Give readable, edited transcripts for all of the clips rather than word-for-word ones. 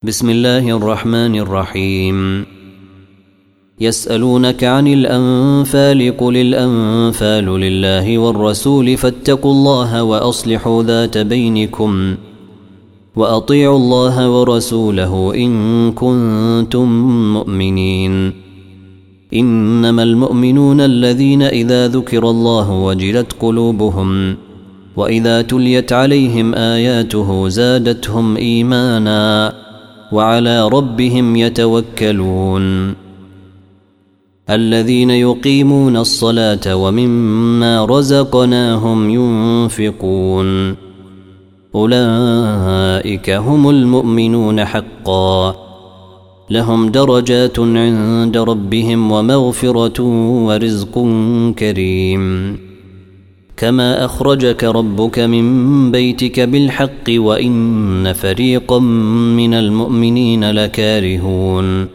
بسم الله الرحمن الرحيم. يسألونك عن الأنفال قل الأنفال لله والرسول فاتقوا الله وأصلحوا ذات بينكم وأطيعوا الله ورسوله إن كنتم مؤمنين. إنما المؤمنون الذين إذا ذكر الله وجلت قلوبهم وإذا تليت عليهم آياته زادتهم إيمانا وعلى ربهم يتوكلون. الذين يقيمون الصلاة ومما رزقناهم ينفقون أولئك هم المؤمنون حقا لهم درجات عند ربهم ومغفرة ورزق كريم. كما أخرجك ربك من بيتك بالحق وإن فريقا من المؤمنين لكارهون.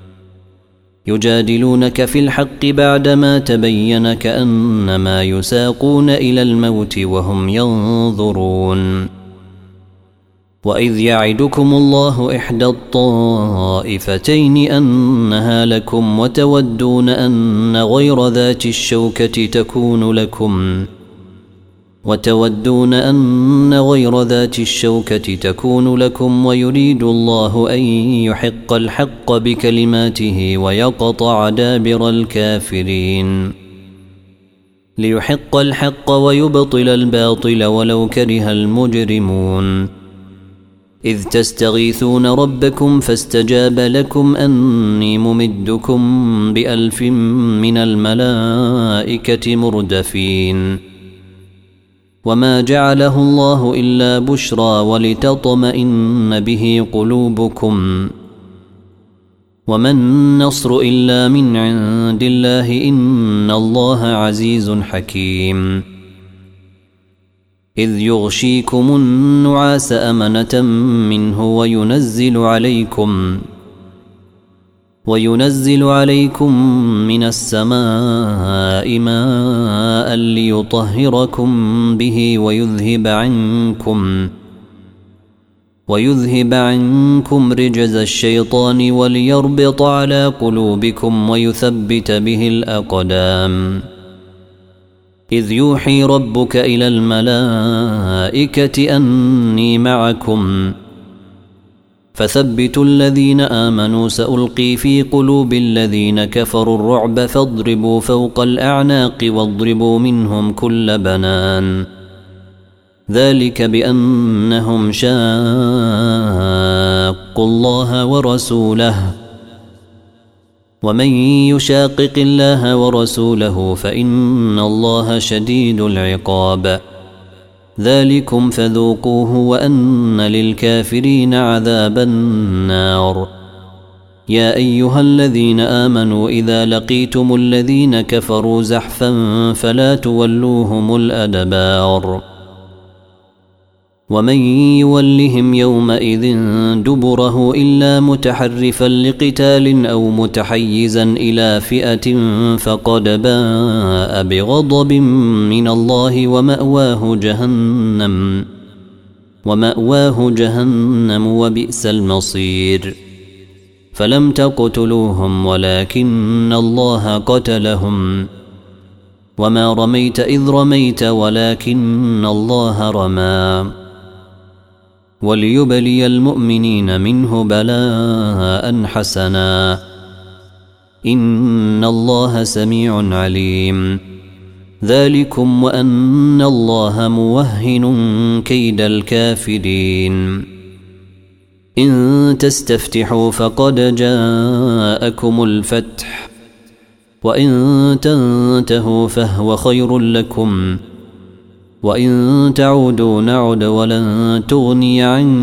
يجادلونك في الحق بعدما تبين كأنما يساقون إلى الموت وهم ينظرون. وإذ يعدكم الله إحدى الطائفتين أنها لكم وتودون أن غير ذات الشوكة تكون لكم ويريد الله أن يحق الحق بكلماته ويقطع دابر الكافرين. ليحق الحق ويبطل الباطل ولو كره المجرمون. إذ تستغيثون ربكم فاستجاب لكم أني ممدكم ب1000 من الملائكة مردفين. وما جعله الله إلا بشرى ولتطمئن به قلوبكم وما النصر إلا من عند الله إن الله عزيز حكيم. إذ يغشيكم النعاس أمنة منه وينزل عليكم من السماء ماء ليطهركم به ويذهب عنكم رجز الشيطان وليربط على قلوبكم ويثبت به الأقدام. إذ يوحي ربك إلى الملائكة أني معكم فثبتوا الذين آمنوا سألقي في قلوب الذين كفروا الرعب فاضربوا فوق الأعناق واضربوا منهم كل بنان. ذلك بأنهم شاقوا الله ورسوله ومن يشاقق الله ورسوله فإن الله شديد العقاب. ذلكم فذوقوه وأن للكافرين عذاب النار. يا أيها الذين آمنوا إذا لقيتم الذين كفروا زحفا فلا تولوهم الأدبار. ومن يولهم يومئذ دبره إلا متحرفا لقتال أو متحيزا إلى فئة فقد باء بغضب من الله ومأواه جهنم وبئس المصير. فلم تقتلوهم ولكن الله قتلهم وما رميت إذ رميت ولكن الله رمى وليبلي المؤمنين منه بلاء حسنا إن الله سميع عليم. ذلكم وأن الله موهن كيد الكافرين. إن تستفتحوا فقد جاءكم الفتح وإن تنتهوا فهو خير لكم وإن تعودوا نعد ولن تغني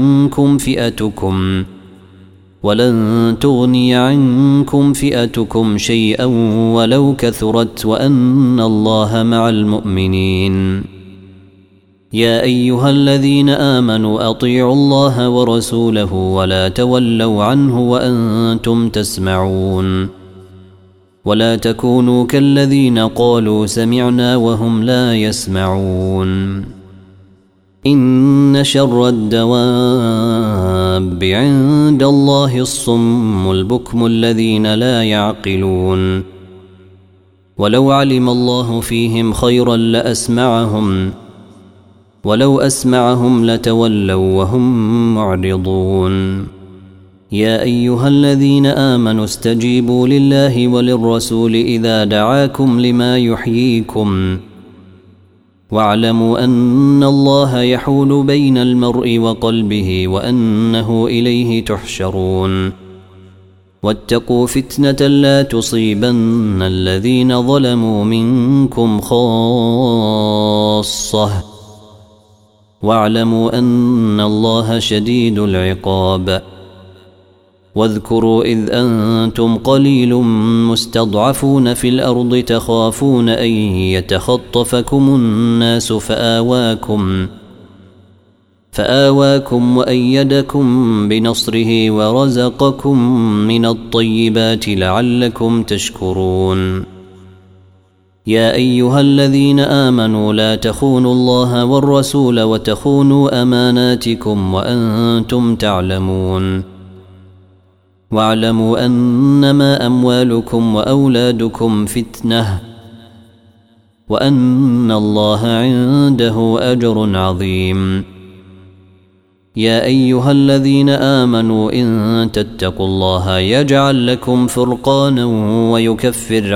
عنكم فئتكم شيئا ولو كثرت وأن الله مع المؤمنين. يا أيها الذين آمنوا أطيعوا الله ورسوله ولا تولوا عنه وأنتم تسمعون. ولا تكونوا كالذين قالوا سمعنا وهم لا يسمعون. إن شر الدواب عند الله الصم البكم الذين لا يعقلون ولو علم الله فيهم خيرا لأسمعهم ولو أسمعهم لتولوا وهم معرضون يا أيها الذين آمنوا استجيبوا لله وللرسول إذا دعاكم لما يحييكم واعلموا أن الله يحول بين المرء وقلبه وأنه إليه تحشرون واتقوا فتنة لا تصيبن الذين ظلموا منكم خاصة واعلموا أن الله شديد العقاب واذكروا إذ أنتم قليل مستضعفون في الأرض تخافون أن يتخطفكم الناس فآواكم وأيدكم بنصره ورزقكم من الطيبات لعلكم تشكرون يا أيها الذين آمنوا لا تخونوا الله والرسول وتخونوا أماناتكم وأنتم تعلمون واعلموا أنما أموالكم وأولادكم فتنة وأن الله عنده أجر عظيم يا أيها الذين آمنوا إن تتقوا الله يجعل لكم فرقانا ويكفر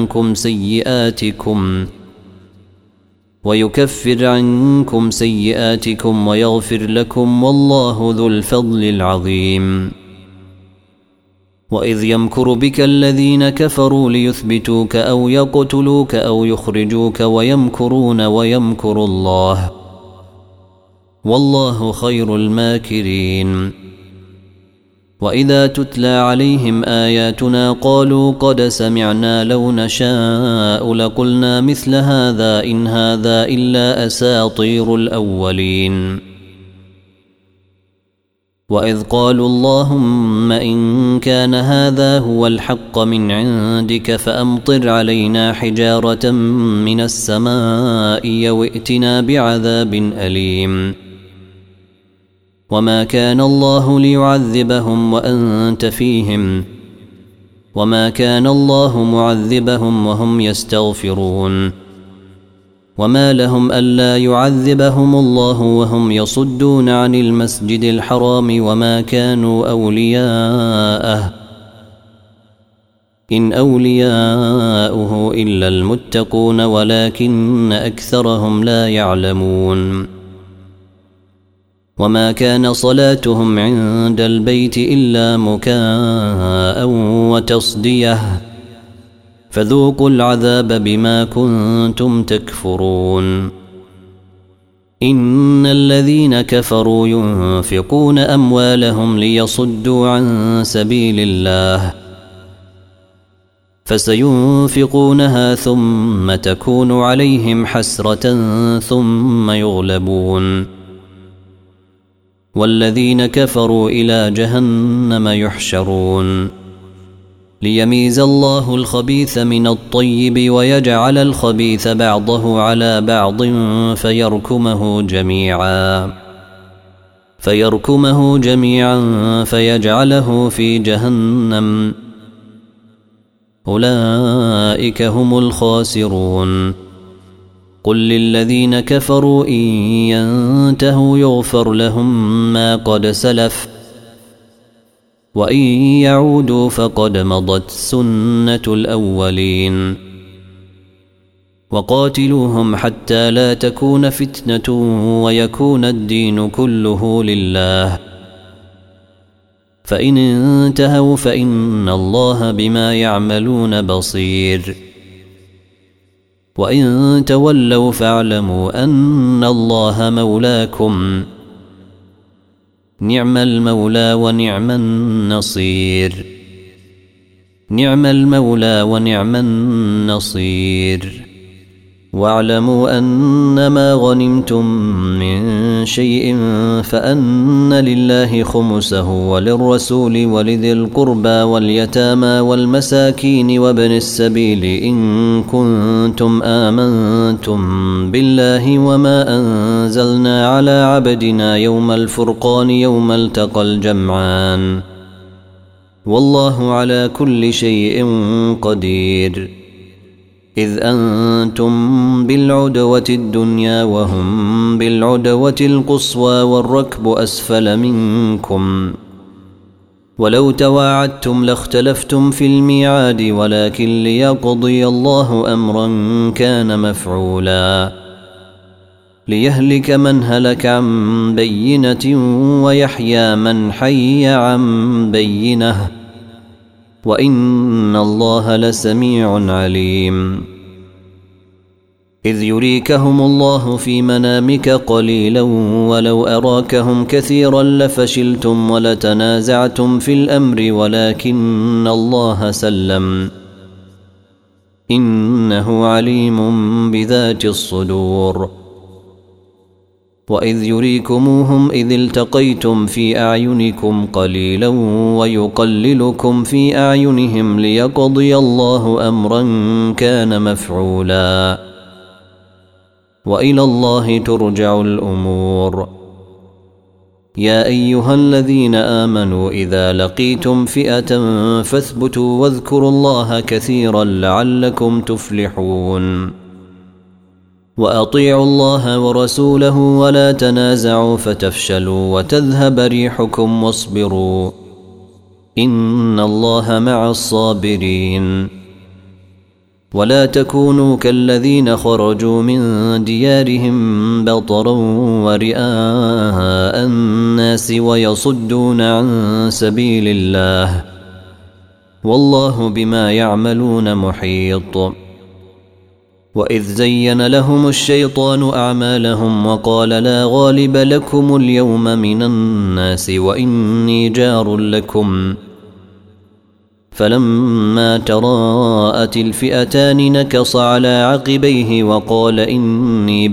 عنكم سيئاتكم ويغفر لكم والله ذو الفضل العظيم وإذ يمكر بك الذين كفروا ليثبتوك أو يقتلوك أو يخرجوك ويمكرون ويمكر الله والله خير الماكرين وإذا تتلى عليهم آياتنا قالوا قد سمعنا لو نشاء لقلنا مثل هذا إن هذا إلا أساطير الأولين وإذ قالوا اللهم إن كان هذا هو الحق من عندك فأمطر علينا حجارة من السماء وائتنا بعذاب أليم وما كان الله ليعذبهم وأنت فيهم وما كان الله معذبهم وهم يستغفرون وما لهم ألا يعذبهم الله وهم يصدون عن المسجد الحرام وما كانوا أولياءه إن أولياؤه إلا المتقون ولكن أكثرهم لا يعلمون وما كان صلاتهم عند البيت إلا مكاء وتصديه فذوقوا العذاب بما كنتم تكفرون إن الذين كفروا ينفقون أموالهم ليصدوا عن سبيل الله فسينفقونها ثم تكون عليهم حسرة ثم يغلبون والذين كفروا إلى جهنم يحشرون ليميز الله الخبيث من الطيب ويجعل الخبيث بعضه على بعض فيركمه جميعا فيجعله في جهنم أولئك هم الخاسرون قل للذين كفروا إن ينتهوا يغفر لهم ما قد سلف وإن يعودوا فقد مضت سنة الأولين وقاتلوهم حتى لا تكون فتنة ويكون الدين كله لله فإن انتهوا فإن الله بما يعملون بصير وإن تولوا فاعلموا أن الله مولاكم نعم المولى ونعم النصير نعم المولى ونعم النصير واعلموا أنما غنمتم من شيء فأن لله خمسه وللرسول ولذي القربى واليتامى والمساكين وابن السبيل إن كنتم آمنتم بالله وما أنزلنا على عبدنا يوم الفرقان يوم التقى الجمعان والله على كل شيء قدير. إذ أنتم بالعدوة الدنيا وهم بالعدوة القصوى والركب أسفل منكم ولو تواعدتم لاختلفتم في الميعاد ولكن ليقضي الله أمرا كان مفعولا ليهلك من هلك عن بينة ويحيى من حي عن بينة وإن الله لسميع عليم. إذ يريكهم الله في منامك قليلا ولو أراكهم كثيرا لفشلتم ولتنازعتم في الأمر ولكن الله سلم إنه عليم بذات الصدور. وإذ يريكموهم إذ التقيتم في أعينكم قليلا ويقللكم في أعينهم ليقضي الله أمرا كان مفعولا وإلى الله ترجع الأمور. يا أيها الذين آمنوا إذا لقيتم فئة فاثبتوا واذكروا الله كثيرا لعلكم تفلحون. وأطيعوا الله ورسوله ولا تنازعوا فتفشلوا وتذهب ريحكم واصبروا إن الله مع الصابرين. ولا تكونوا كالذين خرجوا من ديارهم بطرا ورئاء الناس ويصدون عن سبيل الله والله بما يعملون محيط. وإذ زين لهم الشيطان أعمالهم وقال لا غالب لكم اليوم من الناس وإني جار لكم فلما تراءت الفئتان نكص على عقبيه وقال إني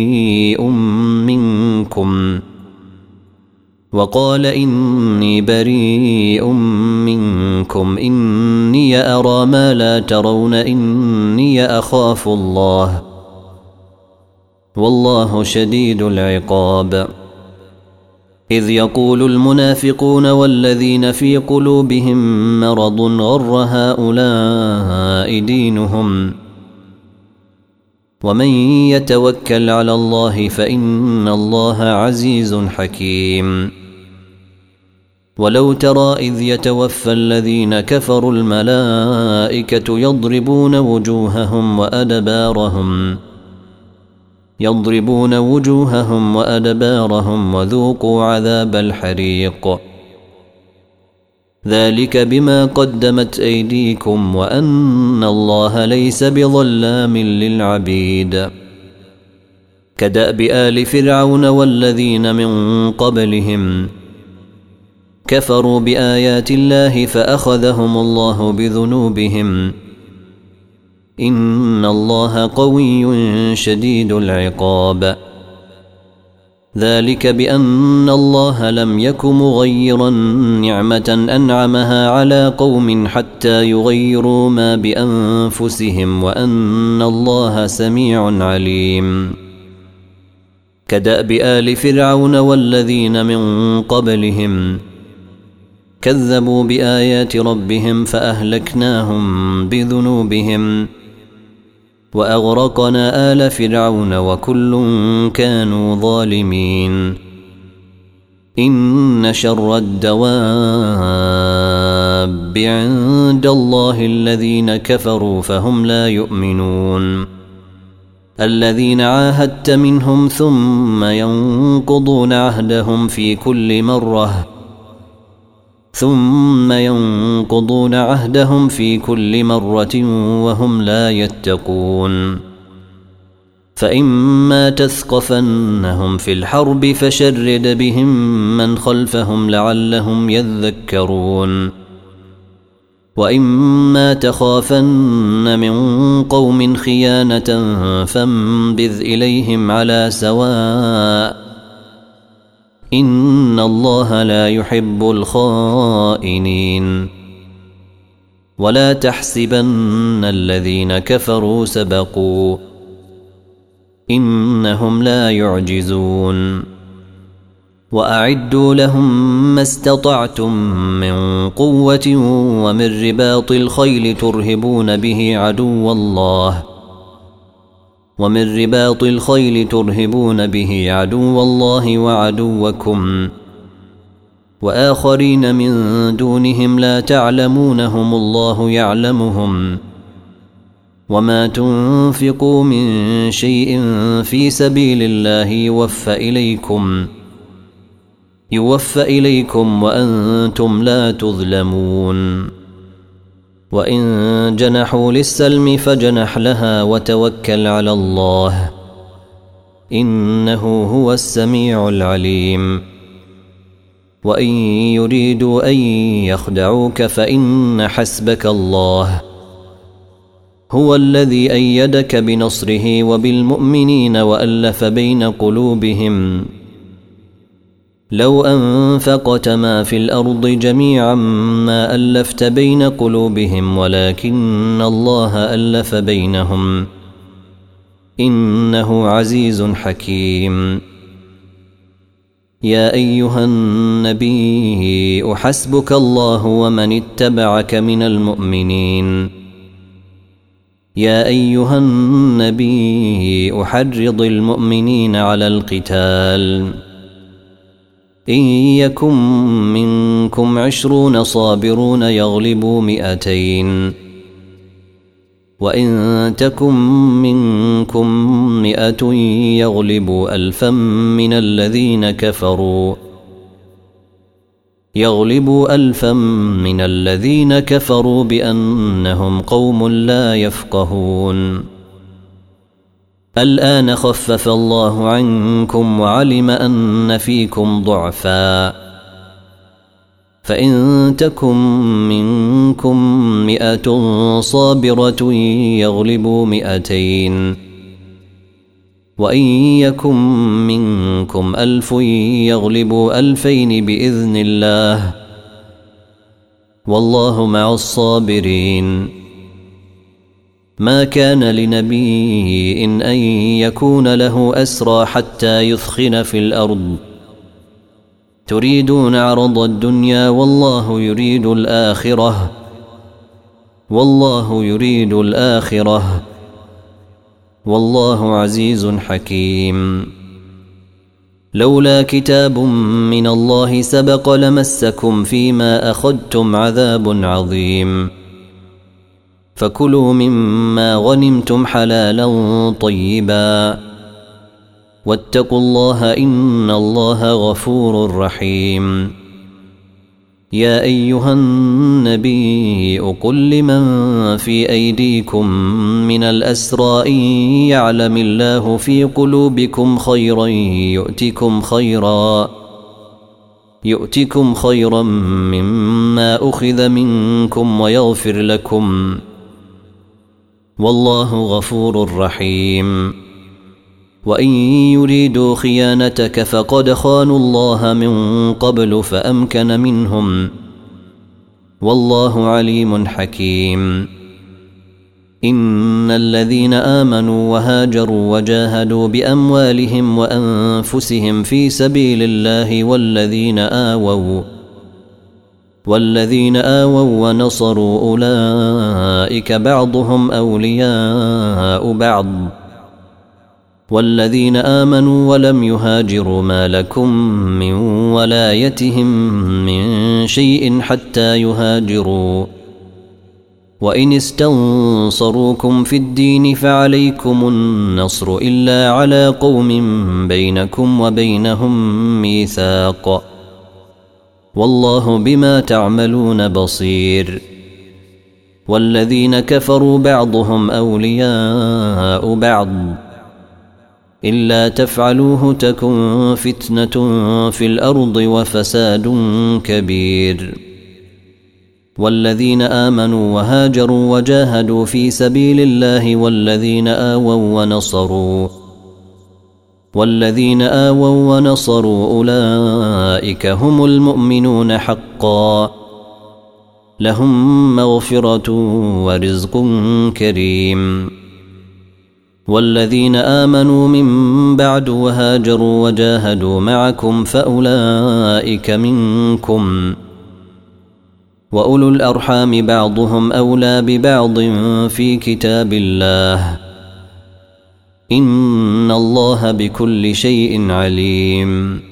بريء منكم إني أرى ما لا ترون إني أخاف الله والله شديد العقاب. إذ يقول المنافقون والذين في قلوبهم مرض غر هؤلاء دينهم ومن يتوكل على الله فإن الله عزيز حكيم. ولو ترى إذ يتوفى الذين كفروا الملائكة يضربون وجوههم وأدبارهم وذوقوا عذاب الحريق ذلك بما قدمت أيديكم وأن الله ليس بظلام للعبيد. كدأب آل فرعون والذين من قبلهم كفروا بآيات الله فأخذهم الله بذنوبهم إن الله قوي شديد العقاب. ذلك بأن الله لم يك مغيرا نعمة أنعمها على قوم حتى يغيروا ما بأنفسهم وأن الله سميع عليم. كدأب آل فرعون والذين من قبلهم كذبوا بآيات ربهم فأهلكناهم بذنوبهم وأغرقنا آل فرعون وكل كانوا ظالمين. إن شر الدواب عند الله الذين كفروا فهم لا يؤمنون. الذين عاهدت منهم ثم ينقضون عهدهم في كل مرة وهم لا يتقون. فإما تثقفنهم في الحرب فشرد بهم من خلفهم لعلهم يذكرون. وإما تخافن من قوم خيانة فانبذ إليهم على سواء إن الله لا يحب الخائنين ولا تحسبن الذين كفروا سبقوا إنهم لا يعجزون وأعدوا لهم ما استطعتم من قوة ومن رباط الخيل ترهبون به عدو الله وعدوكم وآخرين من دونهم لا تعلمونهم الله يعلمهم وما تنفقوا من شيء في سبيل الله يوفى إليكم وأنتم لا تظلمون وإن جنحوا للسلم فجنح لها وتوكل على الله إنه هو السميع العليم وإن يريدوا أن يخدعوك فإن حسبك الله هو الذي أيدك بنصره وبالمؤمنين وألف بين قلوبهم لو أنفقت ما في الأرض جميعا ما ألفت بين قلوبهم ولكن الله ألف بينهم إنه عزيز حكيم يا أيها النبي حسبك الله ومن اتبعك من المؤمنين يا أيها النبي حرض المؤمنين على القتال إن يكن منكم 20 صابرون يغلبوا 200 وإن تكن منكم 100 يغلبوا 1000 من الذين كفروا بأنهم قوم لا يفقهون الآن خفف الله عنكم وعلم أن فيكم ضعفا فإن تكن منكم 100 صابرة يغلبوا 200 وإن يكن منكم 1000 يغلبوا 2000 بإذن الله والله مع الصابرين ما كان لنبي إن يكون له أسرى حتى يثخن في الأرض تريدون عرض الدنيا والله يريد الآخرة والله عزيز حكيم لولا كتاب من الله سبق لمسكم فيما أخذتم عذاب عظيم فكلوا مما غنمتم حلالا طيبا واتقوا الله إن الله غفور رحيم يا أيها النبي قل لمن في أيديكم من الأسرى إن يعلم الله في قلوبكم خيرا يؤتكم خيرا مما أخذ منكم ويغفر لكم والله غفور رحيم وإن يريدوا خيانتك فقد خانوا الله من قبل فأمكن منهم والله عليم حكيم إن الذين آمنوا وهاجروا وجاهدوا بأموالهم وأنفسهم في سبيل الله والذين آووا ونصروا أولئك بعضهم أولياء بعض والذين آمنوا ولم يهاجروا ما لكم من ولايتهم من شيء حتى يهاجروا وإن استنصروكم في الدين فعليكم النصر إلا على قوم بينكم وبينهم ميثاق والله بما تعملون بصير والذين كفروا بعضهم أولياء بعض إلا تفعلوه تكن فتنة في الأرض وفساد كبير والذين آمنوا وهاجروا وجاهدوا في سبيل الله والذين آووا ونصروا أولئك هم المؤمنون حقا لهم مغفرة ورزق كريم. والذين آمنوا من بعد وهاجروا وجاهدوا معكم فأولئك منكم وأولو الأرحام بعضهم أولى ببعض في كتاب الله إن الله بكل شيء عليم.